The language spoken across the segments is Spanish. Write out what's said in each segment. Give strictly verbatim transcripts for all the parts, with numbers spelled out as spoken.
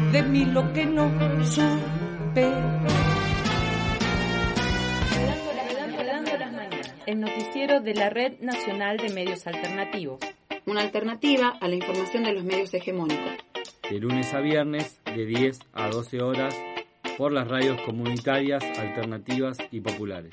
de mí lo que no supe. Redando las mañanas, el noticiero de la Red Nacional de Medios Alternativos. Una alternativa a la información de los medios hegemónicos. De lunes a viernes, de diez a doce horas, por las radios comunitarias, alternativas y populares.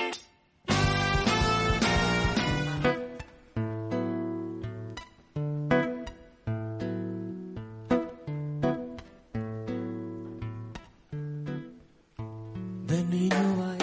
De niño bailaba.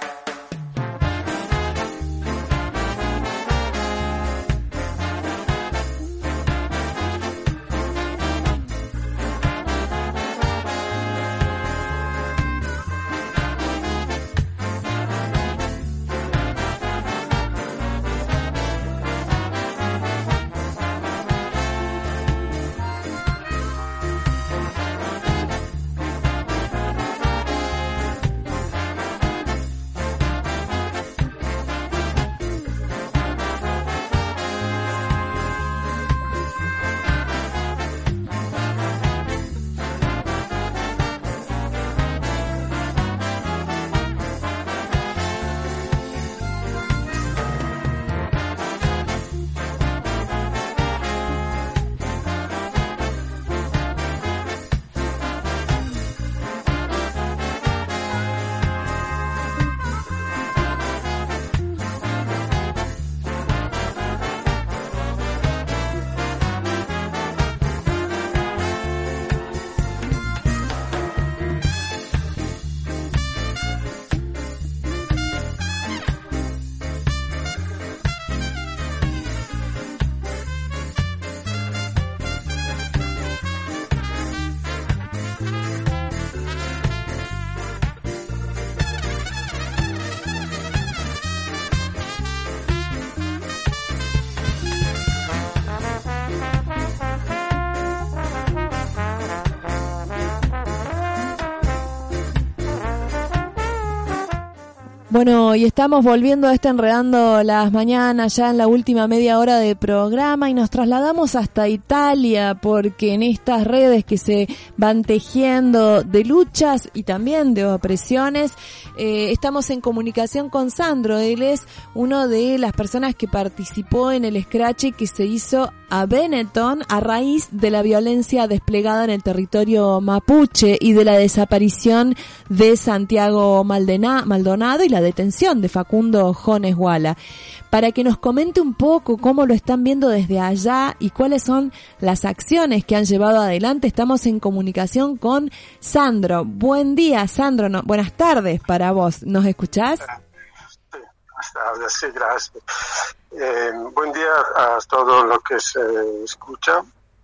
Bueno, y estamos volviendo a este Enredando las Mañanas, ya en la última media hora de programa, y nos trasladamos hasta Italia, porque en estas redes que se van tejiendo de luchas y también de opresiones, eh, estamos en comunicación con Sandro. Él es uno de las personas que participó en el scratch que se hizo a Benetton a raíz de la violencia desplegada en el territorio mapuche y de la desaparición de Santiago Maldena, Maldonado y la detención de Facundo Jones Guala. Para que nos comente un poco cómo lo están viendo desde allá y cuáles son las acciones que han llevado adelante, estamos en comunicación con Sandro. Buen día, Sandro. No, buenas tardes para vos. ¿Nos escuchás? Sí, buenas tardes, sí, gracias. Eh, buen día a todo lo que se escucha.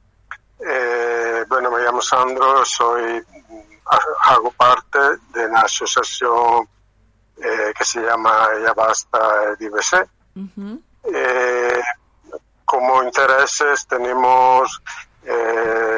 Eh, bueno, me llamo Sandro, soy, hago parte de una asociación eh, que se llama Ya Basta D V C. Uh-huh. Eh, como intereses tenemos, eh,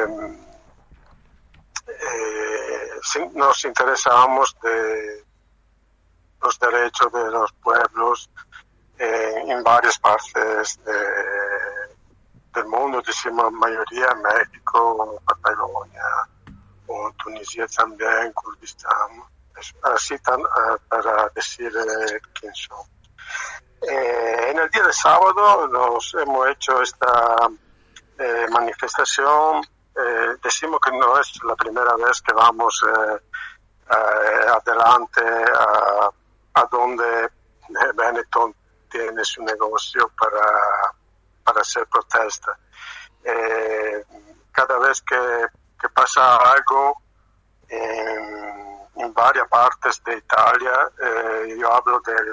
eh, nos interesamos de los derechos de los pueblos eh, en varias partes de, del mundo, decimos mayoría, México, Patagonia, o Tunisia también, Kurdistán, así tan, uh, para decir eh, quién son. Eh, en el día de sábado nos hemos hecho esta eh, manifestación. Eh, decimos que no es la primera vez que vamos eh, eh, adelante a, a donde Benetton tiene su negocio para, para hacer protesta. Eh, cada vez que, que pasa algo en, en varias partes de Italia, eh, yo hablo del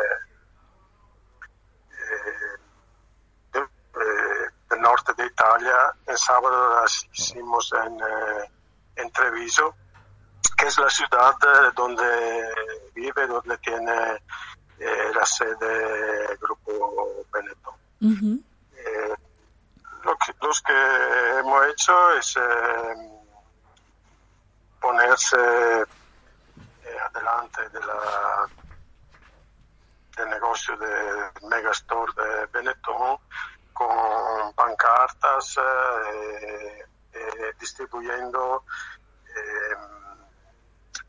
De, eh, del norte de Italia. El sábado las hicimos en, eh, en Treviso, que es la ciudad donde vive, donde tiene eh, la sede del grupo Benetton. Uh-huh. Eh, lo que, los que hemos hecho es eh, ponerse eh, adelante de la del negocio de Megastore de Benetton con pancartas eh, eh, distribuyendo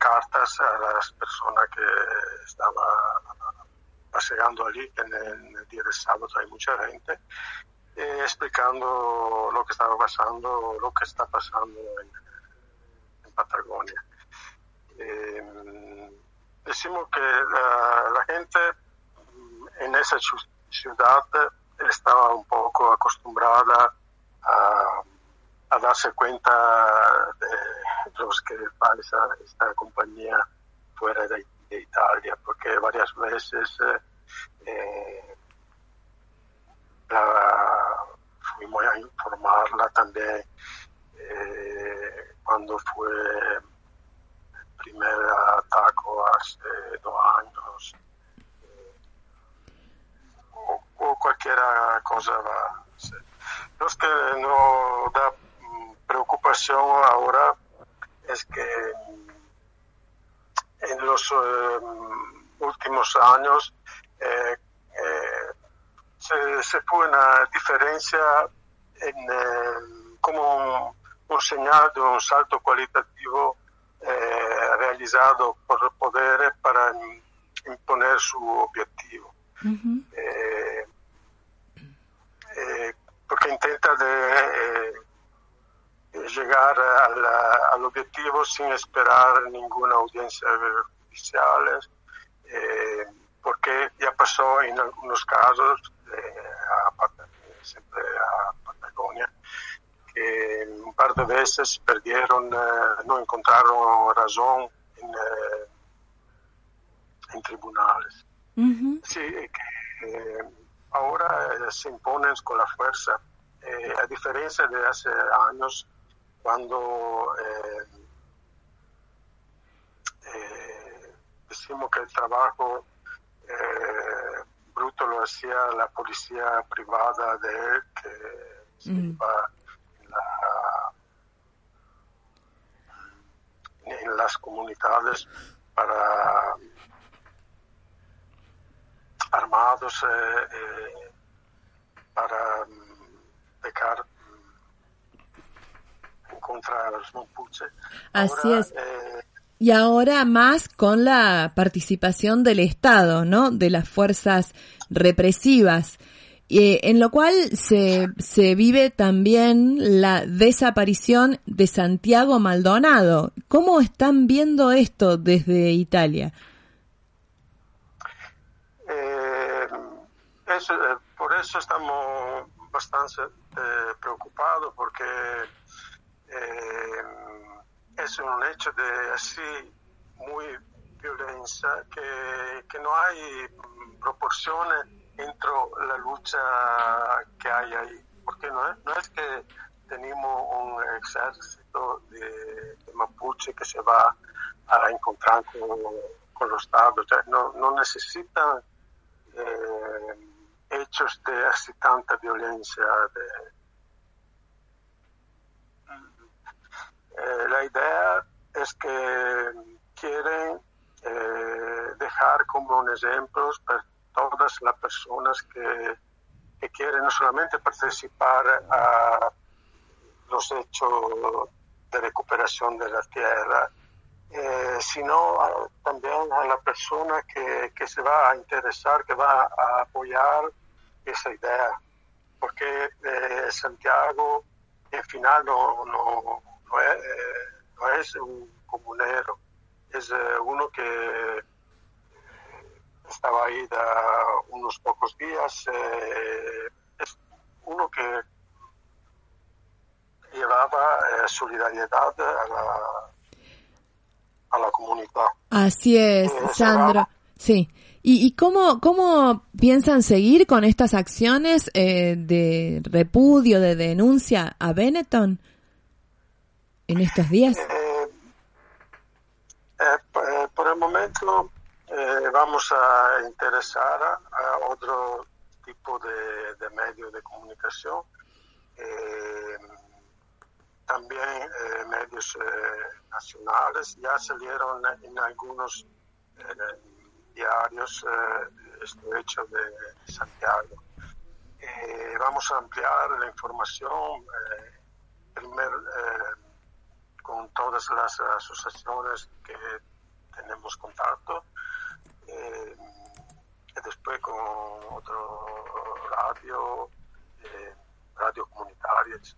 cartas a las personas que estaban paseando allí, que en el, en el día del sábado hay mucha gente, eh, explicando lo que estaba pasando, lo que está pasando en, en Patagonia. Eh, decimos que la, la gente en esa ciudad estaba un poco acostumbrada a, a darse cuenta de los que va esa, esta compañía fuera de, de Italia, porque varias veces eh, la, fuimos a informarla también eh, cuando fue el primer ataque hace dos años, eh, o, o cualquier cosa va a ser. Lo que nos da preocupación ahora es que en los eh, últimos años eh, eh, se, se fue una diferencia en, eh, como un, un señal de un salto cualitativo eh, realizado por el poder para imponer su objetivo. Uh-huh. eh, eh, porque intenta de eh, llegar al, al objetivo sin esperar ninguna audiencia judicial, eh, porque ya pasó en algunos casos, eh, a, siempre a Patagonia, que un par de veces perdieron, eh, no encontraron razón en, eh, en tribunales. Uh-huh. Sí, que eh, ahora eh, se imponen con la fuerza, eh, a diferencia de hace años, cuando eh, eh, decimos que el trabajo eh, bruto lo hacía la policía privada de él, que se mm. iba en, la, en las comunidades para armados eh, eh, para pecar contra los mapuches. Así ahora, es. Eh, y ahora más con la participación del Estado, ¿no? De las fuerzas represivas, eh, en lo cual se, se vive también la desaparición de Santiago Maldonado. ¿Cómo están viendo esto desde Italia? Eh, es, eh, por eso estamos bastante eh, preocupados, porque Eh, es un hecho de así muy violencia que, que no hay proporciones entre la lucha que hay ahí, porque no es, no es que tenemos un ejército de, de mapuche que se va a encontrar con, con los Estados, o sea, no, no necesitan eh, hechos de así tanta violencia. De, Eh, la idea es que quieren eh, dejar como un ejemplo para todas las personas que, que quieren no solamente participar a los hechos de recuperación de la tierra, eh, sino a, también a la persona que, que se va a interesar, que va a apoyar esa idea, porque eh, Santiago al final no, no No es, eh, no es un comunero, es eh, uno que estaba ahí da unos pocos días, eh, es uno que llevaba eh, solidaridad a la, a la comunidad. Así es, eh, Sandro. Sí. ¿Y, y cómo, cómo piensan seguir con estas acciones eh, de repudio, de denuncia a Benetton en estos días? Eh, eh, por el momento eh, vamos a interesar a, a otro tipo de, de medios de comunicación, eh, también eh, medios eh, nacionales. Ya salieron en algunos eh, diarios eh, este hecho de Santiago. Eh, vamos a ampliar la información eh, primero eh, con todas las asociaciones que tenemos contacto. Eh, y después con otro radio, eh, radio comunitarias.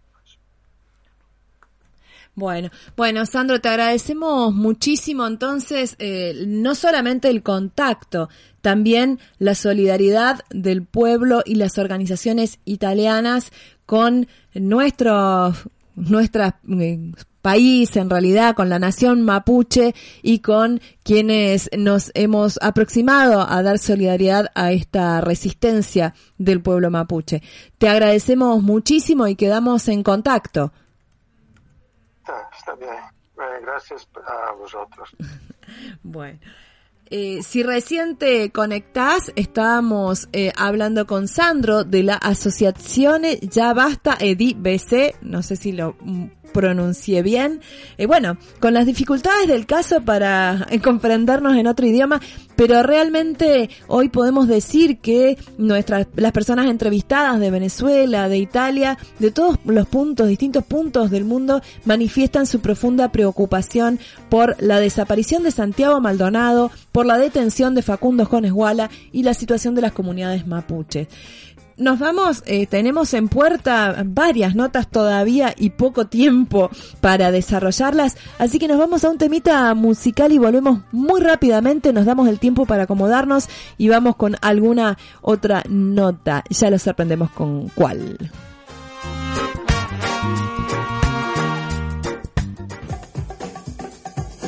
Bueno, bueno, Sandro, te agradecemos muchísimo entonces, eh, no solamente el contacto, también la solidaridad del pueblo y las organizaciones italianas con nuestro, nuestra eh, país, en realidad, con la nación mapuche y con quienes nos hemos aproximado a dar solidaridad a esta resistencia del pueblo mapuche. Te agradecemos muchísimo y quedamos en contacto. Está, está bien. Eh, gracias a vosotros. Bueno. Eh, si recién te conectás, estábamos eh, hablando con Sandro de la Asociazione Ya Basta Edi B C, no sé si lo mm, pronuncié bien, eh, bueno, con las dificultades del caso para eh, comprendernos en otro idioma, pero realmente hoy podemos decir que nuestras las personas entrevistadas de Venezuela, de Italia, de todos los puntos, distintos puntos del mundo, manifiestan su profunda preocupación por la desaparición de Santiago Maldonado, por la detención de Facundo Jones Guala y la situación de las comunidades mapuches. Nos vamos, eh, tenemos en puerta varias notas todavía y poco tiempo para desarrollarlas, así que nos vamos a un temita musical y volvemos muy rápidamente, nos damos el tiempo para acomodarnos y vamos con alguna otra nota, ya lo sorprendemos con cuál.